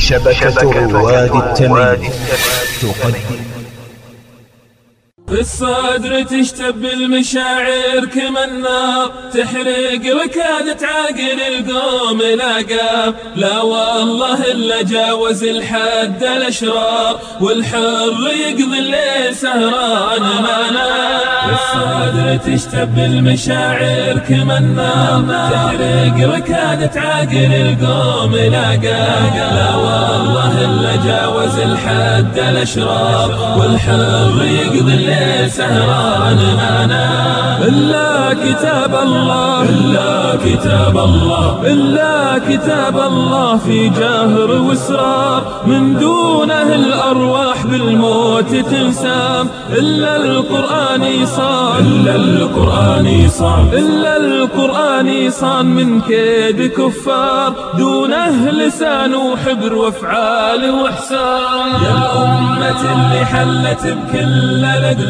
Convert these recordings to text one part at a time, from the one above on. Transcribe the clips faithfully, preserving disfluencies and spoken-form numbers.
شبكة رواد التمييز تقدم. في الصدر تشتب المشاعر كما النار تحرق وكاد تعاقل القوم لاقى لا والله إلا جاوز الحد الأشرار والحر يقضي الليل سهران ما نام. في الصدر تشتب المشاعر كما النار تحرق وكاد تعاقل القوم لاقى لا والله إلا جاوز الحد الأشرار والحر يقضي الليل سهران أنا إلا كتاب الله إلا كتاب الله إلا كتاب الله في جهر وإسرار من دونه الأرواح بالموت تنسام إلا القرآن يصان إلا القرآن يصان إلا القرآن يصان من كيد كفار دونه لسان وحبر وافعال وإحسان. يا أمة اللي حلت بكل الأقلام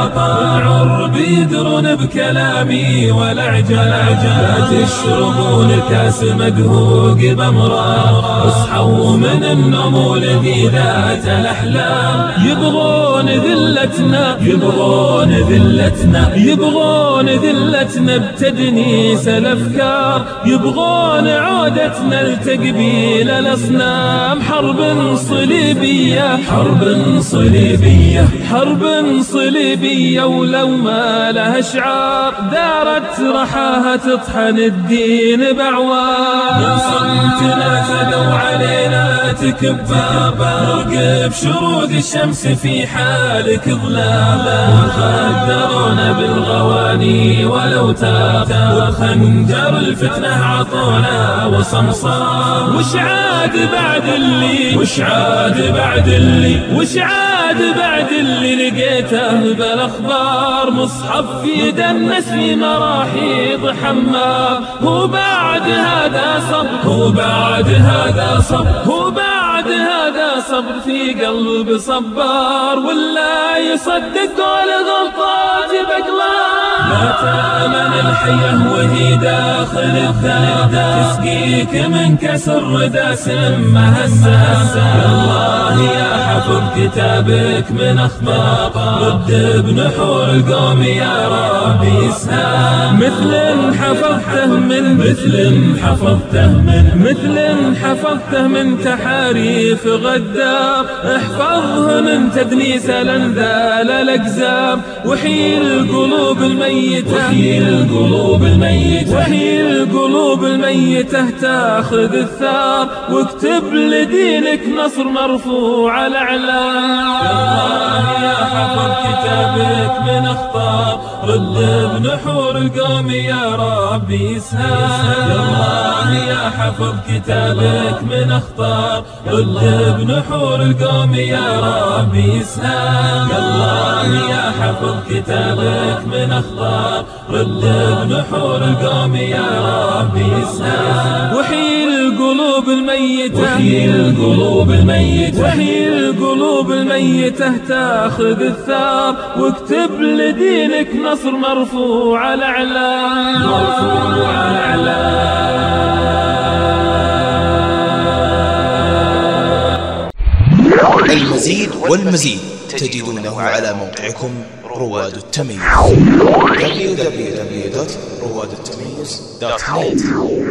والعرب يدرون بكلامي والأعجاب لا تشربون كاس مدهوق بأمرار اصحوا من النمو الذي ذات الأحلام. يبغون ذلتنا يبغون ذلتنا يبغون ذلتنا بتدنيس الأفكار يبغون عودتنا لتقبيل الأصنام. حرب صليبية حرب صليبية حرب صليبية ولو ما لها شعار دارت رحاها تطحن الدين بعوار. من صمتنا فدوا علينا تكبار نرقب شروق الشمس في حال كظلام وخدرونا بالغواني والأوتار والخنجر الفتنة عطونا وصمصام. وش عاد بعد اللي وش عاد بعد اللي وش عاد بعد اللي لقيته بالاخبار مصحف في دنس في مراحيض حمار. هو بعد هذا صبر هو بعد هذا صبر هو بعد هذا صبر في قلب صبار ولا يصدق قول غلطات بقلار. لا تامن الحية وهي داخل الدار تسقيك من كسر ردى سمها الساسة. يا الله يا حفظ كتابك من أخبار رد بنحور القوم يا ربي اسهام. مثل حفظته من مثل حفظته من مثل حفظته من تحاريف غدار احفظه من تدنيس الانذال الاقزام. وحي القلوب الميتة وحي القلوب الميتة وحي القلوب الميتة تاخذ الثار واكتب لدينك نصر مرفوع الاعلام. يا الله يا حفظ كتابك من اخطار رد بنحور القوم يا ربي اسهام. يا الله يا حفظ كتابك من اخطار رد بنحور القوم يا ربي اسهام. يا الله يا حفظ كتابك من اخطار رد بنحور القوم يا ربي اسهام. وحي القلوب الميتة وحي القلوب الميتة وحي القلوب الميتة تاخذ الثار واكتب لدينك نصر مرفوع الاعلام مرفوع الاعلام. المزيد والمزيد تجدونه على موقعكم رواد التمييز دبليو دبليو دبليو دوت رواد التمييز دوت نت.